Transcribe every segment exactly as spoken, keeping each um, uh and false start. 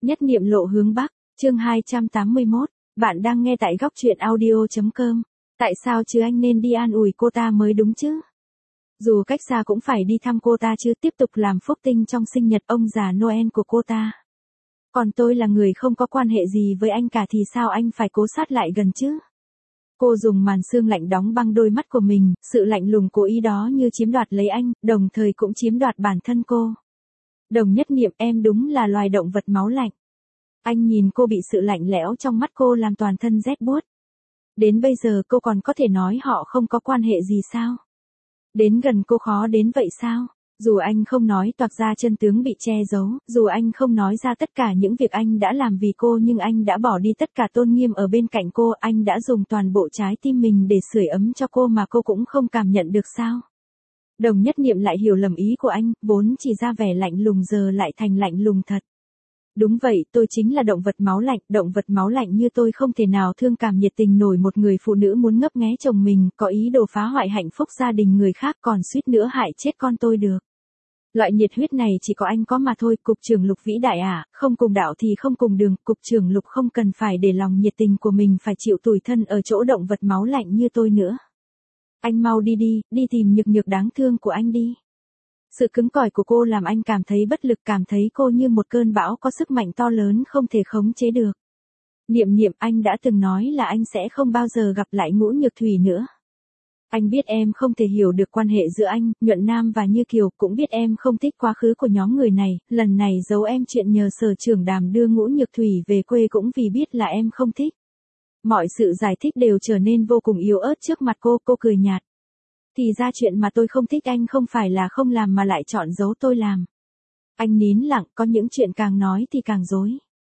Nhất niệm lộ hướng Bắc, chương hai trăm tám mươi mốt, bạn đang nghe tại góc truyện audio.com. Tại sao chứ anh nên đi an ủi cô ta mới đúng chứ? Dù cách xa cũng phải đi thăm cô ta chứ, tiếp tục làm phúc tinh trong sinh nhật ông già Noel của cô ta. Còn tôi là người không có quan hệ gì với anh cả thì sao anh phải cố sát lại gần chứ? Cô dùng màn sương lạnh đóng băng đôi mắt của mình, sự lạnh lùng cố ý đó như chiếm đoạt lấy anh, đồng thời cũng chiếm đoạt bản thân cô. Đồng Nhất Niệm, em đúng là loài động vật máu lạnh. Anh nhìn cô bị sự lạnh lẽo trong mắt cô làm toàn thân rét buốt. Đến bây giờ cô còn có thể nói họ không có quan hệ gì sao? Đến gần cô khó đến vậy sao? Dù anh không nói toạc ra chân tướng bị che giấu, dù anh không nói ra tất cả những việc anh đã làm vì cô, nhưng anh đã bỏ đi tất cả tôn nghiêm ở bên cạnh cô, anh đã dùng toàn bộ trái tim mình để sưởi ấm cho cô mà cô cũng không cảm nhận được sao? Đồng Nhất Niệm lại hiểu lầm ý của anh, vốn chỉ ra vẻ lạnh lùng giờ lại thành lạnh lùng thật. Đúng vậy, tôi chính là động vật máu lạnh, động vật máu lạnh như tôi không thể nào thương cảm nhiệt tình nổi một người phụ nữ muốn ngấp nghé chồng mình, có ý đồ phá hoại hạnh phúc gia đình người khác, còn suýt nữa hại chết con tôi được. Loại nhiệt huyết này chỉ có anh có mà thôi. Cục trưởng Lục vĩ đại à, không cùng đạo thì không cùng đường, cục trưởng Lục không cần phải để lòng nhiệt tình của mình phải chịu tủi thân ở chỗ động vật máu lạnh như tôi nữa. Anh mau đi đi, đi tìm nhược nhược đáng thương của anh đi. Sự cứng cỏi của cô làm anh cảm thấy bất lực, cảm thấy cô như một cơn bão có sức mạnh to lớn không thể khống chế được. Niệm Niệm, anh đã từng nói là anh sẽ không bao giờ gặp lại Ngũ Nhược Thủy nữa. Anh biết em không thể hiểu được quan hệ giữa anh, Nhuận Nam và Như Kiều, cũng biết em không thích quá khứ của nhóm người này, lần này giấu em chuyện nhờ Sở Trưởng Đàm đưa Ngũ Nhược Thủy về quê cũng vì biết là em không thích. Mọi sự giải thích đều trở nên vô cùng yếu ớt trước mặt cô, cô cười nhạt. Thì ra chuyện mà tôi không thích anh không phải là không làm mà lại chọn giấu tôi làm. Anh nín lặng, có những chuyện càng nói thì càng dối.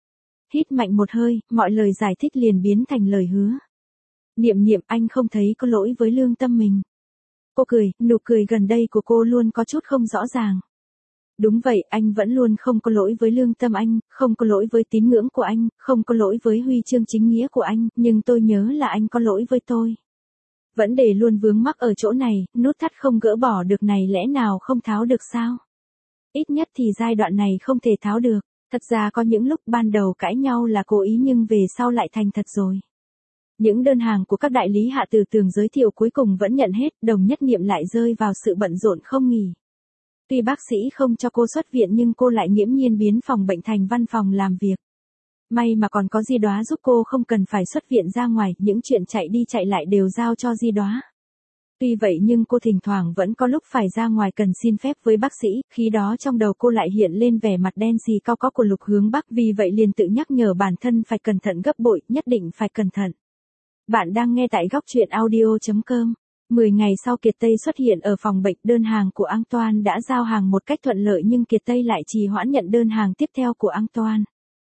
Hít mạnh một hơi, mọi lời giải thích liền biến thành lời hứa. Niệm Niệm, anh không thấy có lỗi với lương tâm mình. Cô cười, nụ cười gần đây của cô luôn có chút không rõ ràng. Đúng vậy, anh vẫn luôn không có lỗi với lương tâm anh, không có lỗi với tín ngưỡng của anh, không có lỗi với huy chương chính nghĩa của anh, nhưng tôi nhớ là anh có lỗi với tôi. Vấn đề luôn vướng mắc ở chỗ này, nút thắt không gỡ bỏ được này lẽ nào không tháo được sao? Ít nhất thì giai đoạn này không thể tháo được. Thật ra có những lúc ban đầu cãi nhau là cố ý nhưng về sau lại thành thật rồi. Những đơn hàng của các đại lý Hạ Từ Tường giới thiệu cuối cùng vẫn nhận hết, Đồng Nhất Niệm lại rơi vào sự bận rộn không nghỉ. Tuy bác sĩ không cho cô xuất viện nhưng cô lại nghiễm nhiên biến phòng bệnh thành văn phòng làm việc. May mà còn có Di Đoá giúp cô không cần phải xuất viện ra ngoài, những chuyện chạy đi chạy lại đều giao cho Di Đoá. Tuy vậy nhưng cô thỉnh thoảng vẫn có lúc phải ra ngoài cần xin phép với bác sĩ, khi đó trong đầu cô lại hiện lên vẻ mặt đen xì cao có của Lục Hướng Bắc, vì vậy liền tự nhắc nhở bản thân phải cẩn thận gấp bội, nhất định phải cẩn thận. Bạn đang nghe tại góc truyện audio.com. mười ngày sau Kiệt Tây xuất hiện ở phòng bệnh, đơn hàng của Antoine đã giao hàng một cách thuận lợi nhưng Kiệt Tây lại trì hoãn nhận đơn hàng tiếp theo của Antoine.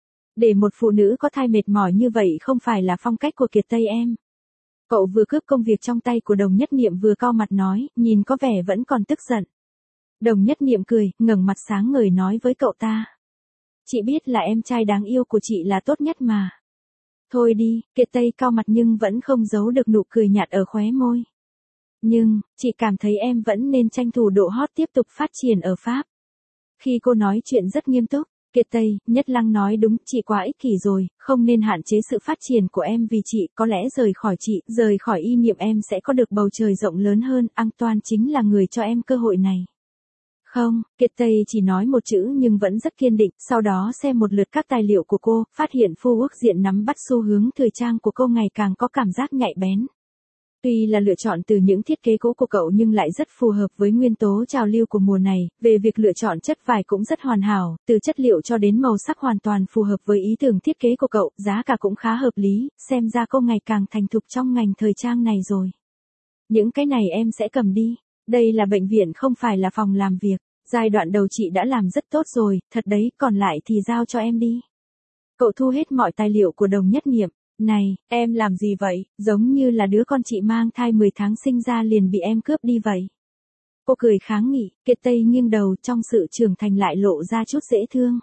Để một phụ nữ có thai mệt mỏi như vậy không phải là phong cách của Kiệt Tây em. Cậu vừa cướp công việc trong tay của Đồng Nhất Niệm vừa cau mặt nói, nhìn có vẻ vẫn còn tức giận. Đồng Nhất Niệm cười, ngẩng mặt sáng ngời nói với cậu ta. Chị biết là em trai đáng yêu của chị là tốt nhất mà. Thôi đi, Kiệt Tây cau mặt nhưng vẫn không giấu được nụ cười nhạt ở khóe môi. Nhưng, chị cảm thấy em vẫn nên tranh thủ độ hot tiếp tục phát triển ở Pháp. Khi cô nói chuyện rất nghiêm túc, Kiệt Tây, Nhất Lăng nói đúng, chị quá ích kỷ rồi, không nên hạn chế sự phát triển của em vì chị, có lẽ rời khỏi chị, rời khỏi Y Niệm em sẽ có được bầu trời rộng lớn hơn, Antoine chính là người cho em cơ hội này. Không, Kiệt Tây chỉ nói một chữ nhưng vẫn rất kiên định, sau đó xem một lượt các tài liệu của cô, phát hiện Phu Quốc diện nắm bắt xu hướng thời trang của cô ngày càng có cảm giác nhạy bén. Tuy là lựa chọn từ những thiết kế cũ của cậu nhưng lại rất phù hợp với nguyên tố trào lưu của mùa này, về việc lựa chọn chất vải cũng rất hoàn hảo, từ chất liệu cho đến màu sắc hoàn toàn phù hợp với ý tưởng thiết kế của cậu, giá cả cũng khá hợp lý, xem ra cô ngày càng thành thục trong ngành thời trang này rồi. Những cái này em sẽ cầm đi, đây là bệnh viện không phải là phòng làm việc, giai đoạn đầu chị đã làm rất tốt rồi, thật đấy, còn lại thì giao cho em đi. Cậu thu hết mọi tài liệu của Đồng Nhất Niệm. Này, em làm gì vậy, giống như là đứa con chị mang thai mười tháng sinh ra liền bị em cướp đi vậy. Cô cười kháng nghị, Kiệt Tây nghiêng đầu, trong sự trưởng thành lại lộ ra chút dễ thương.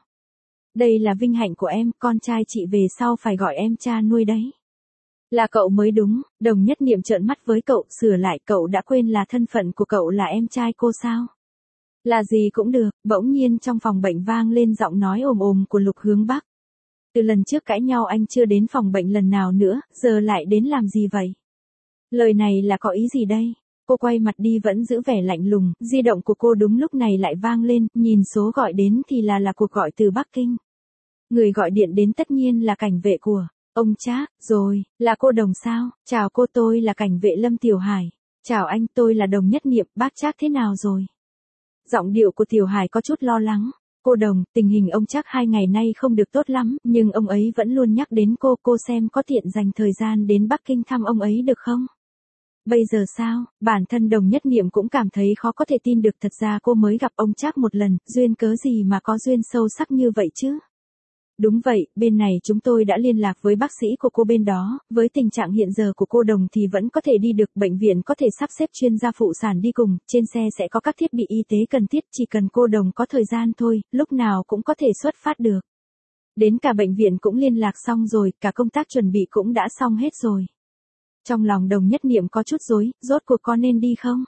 Đây là vinh hạnh của em, con trai chị về sau phải gọi em cha nuôi đấy. Là cậu mới đúng, Đồng Nhất Niệm trợn mắt với cậu, sửa lại, cậu đã quên là thân phận của cậu là em trai cô sao? Là gì cũng được, bỗng nhiên trong phòng bệnh vang lên giọng nói ồm ồm của Lục Hướng Bắc. Từ lần trước cãi nhau anh chưa đến phòng bệnh lần nào nữa, giờ lại đến làm gì vậy? Lời này là có ý gì đây? Cô quay mặt đi vẫn giữ vẻ lạnh lùng, di động của cô đúng lúc này lại vang lên, nhìn số gọi đến thì là là cuộc gọi từ Bắc Kinh. Người gọi điện đến tất nhiên là cảnh vệ của ông Trác, rồi, là cô Đồng sao? Chào cô, tôi là cảnh vệ Lâm Tiểu Hải. Chào anh, tôi là Đồng Nhất Niệm, bác Trác thế nào rồi? Giọng điệu của Tiểu Hải có chút lo lắng. Cô Đồng, tình hình ông Trác hai ngày nay không được tốt lắm, nhưng ông ấy vẫn luôn nhắc đến cô, cô xem có tiện dành thời gian đến Bắc Kinh thăm ông ấy được không? Bây giờ sao? Bản thân Đồng Nhất Niệm cũng cảm thấy khó có thể tin được, thật ra cô mới gặp ông Trác một lần, duyên cớ gì mà có duyên sâu sắc như vậy chứ? Đúng vậy, bên này chúng tôi đã liên lạc với bác sĩ của cô bên đó, với tình trạng hiện giờ của cô Đồng thì vẫn có thể đi được, bệnh viện có thể sắp xếp chuyên gia phụ sản đi cùng, trên xe sẽ có các thiết bị y tế cần thiết, chỉ cần cô Đồng có thời gian thôi, lúc nào cũng có thể xuất phát được. Đến cả bệnh viện cũng liên lạc xong rồi, cả công tác chuẩn bị cũng đã xong hết rồi. Trong lòng Đồng Nhất Niệm có chút rối, rốt cuộc có nên đi không?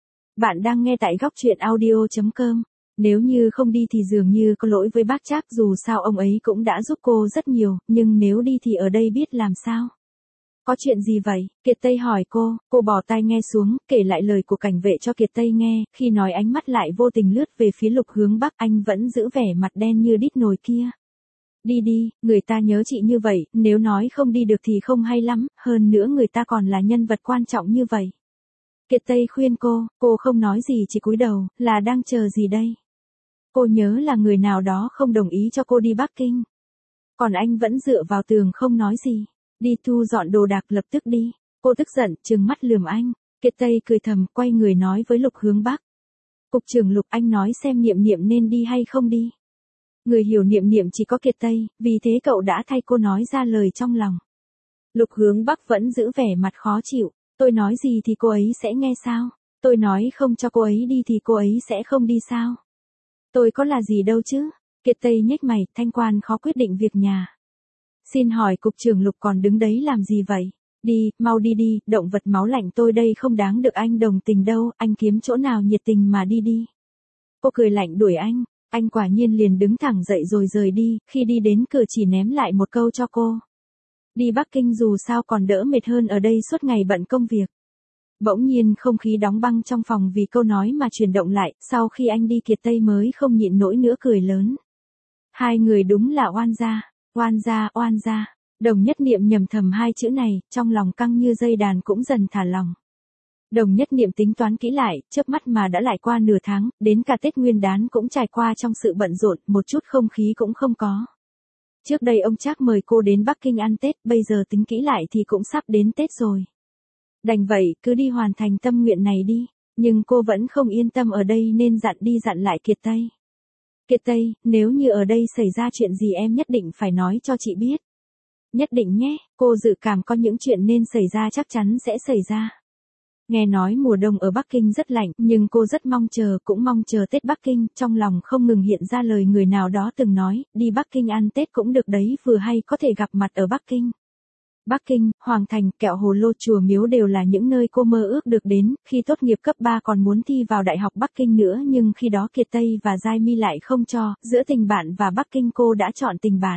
Bạn đang nghe tại góc truyện audio chấm com. Nếu như không đi thì dường như có lỗi với bác Trác, dù sao ông ấy cũng đã giúp cô rất nhiều, nhưng nếu đi thì ở đây biết làm sao? Có chuyện gì vậy? Kiệt Tây hỏi cô, cô bỏ tai nghe xuống, kể lại lời của cảnh vệ cho Kiệt Tây nghe, khi nói ánh mắt lại vô tình lướt về phía Lục Hướng Bắc, anh vẫn giữ vẻ mặt đen như đít nồi kia. Đi đi, người ta nhớ chị như vậy, nếu nói không đi được thì không hay lắm, hơn nữa người ta còn là nhân vật quan trọng như vậy. Kiệt Tây khuyên cô, cô không nói gì chỉ cúi đầu, là đang chờ gì đây? Cô nhớ là người nào đó không đồng ý cho cô đi Bắc Kinh. Còn anh vẫn dựa vào tường không nói gì. Đi thu dọn đồ đạc lập tức đi. Cô tức giận, trừng mắt lườm anh. Kiệt Tây cười thầm, quay người nói với Lục Hướng Bắc. Cục trưởng Lục, anh nói xem Niệm Niệm nên đi hay không đi. Người hiểu Niệm Niệm chỉ có Kiệt Tây, vì thế cậu đã thay cô nói ra lời trong lòng. Lục Hướng Bắc vẫn giữ vẻ mặt khó chịu. Tôi nói gì thì cô ấy sẽ nghe sao? Tôi nói không cho cô ấy đi thì cô ấy sẽ không đi sao? Tôi có là gì đâu chứ? Kiệt Tây nhếch mày, thanh quan khó quyết định việc nhà. Xin hỏi cục trưởng Lục còn đứng đấy làm gì vậy? Đi, mau đi đi, động vật máu lạnh tôi đây không đáng được anh đồng tình đâu, anh kiếm chỗ nào nhiệt tình mà đi đi. Cô cười lạnh đuổi anh, anh quả nhiên liền đứng thẳng dậy rồi rời đi, khi đi đến cửa chỉ ném lại một câu cho cô. Đi Bắc Kinh dù sao còn đỡ mệt hơn ở đây suốt ngày bận công việc. Bỗng nhiên không khí đóng băng trong phòng vì câu nói mà chuyển động lại, sau khi anh đi Kiệt Tây mới không nhịn nổi nữa cười lớn. Hai người đúng là oan gia, oan gia, oan gia. Đồng Nhất Niệm nhầm thầm hai chữ này, trong lòng căng như dây đàn cũng dần thả lòng. Đồng Nhất Niệm tính toán kỹ lại, chớp mắt mà đã lại qua nửa tháng, đến cả Tết Nguyên Đán cũng trải qua trong sự bận rộn, một chút không khí cũng không có. Trước đây ông Trác mời cô đến Bắc Kinh ăn Tết, bây giờ tính kỹ lại thì cũng sắp đến Tết rồi. Đành vậy, cứ đi hoàn thành tâm nguyện này đi, nhưng cô vẫn không yên tâm ở đây nên dặn đi dặn lại Kiệt Tây. Kiệt Tây, nếu như ở đây xảy ra chuyện gì em nhất định phải nói cho chị biết. Nhất định nhé, cô dự cảm có những chuyện nên xảy ra chắc chắn sẽ xảy ra. Nghe nói mùa đông ở Bắc Kinh rất lạnh, nhưng cô rất mong chờ, cũng mong chờ Tết Bắc Kinh, trong lòng không ngừng hiện ra lời người nào đó từng nói, đi Bắc Kinh ăn Tết cũng được đấy, vừa hay có thể gặp mặt ở Bắc Kinh. Bắc Kinh, Hoàng Thành, Kẹo Hồ Lô, Chùa Miếu đều là những nơi cô mơ ước được đến, khi tốt nghiệp cấp ba còn muốn thi vào Đại học Bắc Kinh nữa nhưng khi đó Kiệt Tây và Giai Mi lại không cho, giữa tình bạn và Bắc Kinh cô đã chọn tình bạn.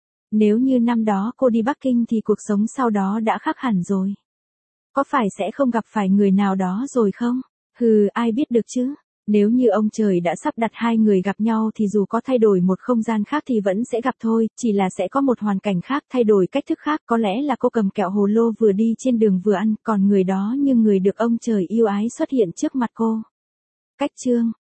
Nếu như năm đó cô đi Bắc Kinh thì cuộc sống sau đó đã khác hẳn rồi. Có phải sẽ không gặp phải người nào đó rồi không? Hừ, ai biết được chứ? Nếu như ông trời đã sắp đặt hai người gặp nhau thì dù có thay đổi một không gian khác thì vẫn sẽ gặp thôi, chỉ là sẽ có một hoàn cảnh khác, thay đổi cách thức khác, có lẽ là cô cầm kẹo hồ lô vừa đi trên đường vừa ăn, còn người đó như người được ông trời yêu ái xuất hiện trước mặt cô. Cách chương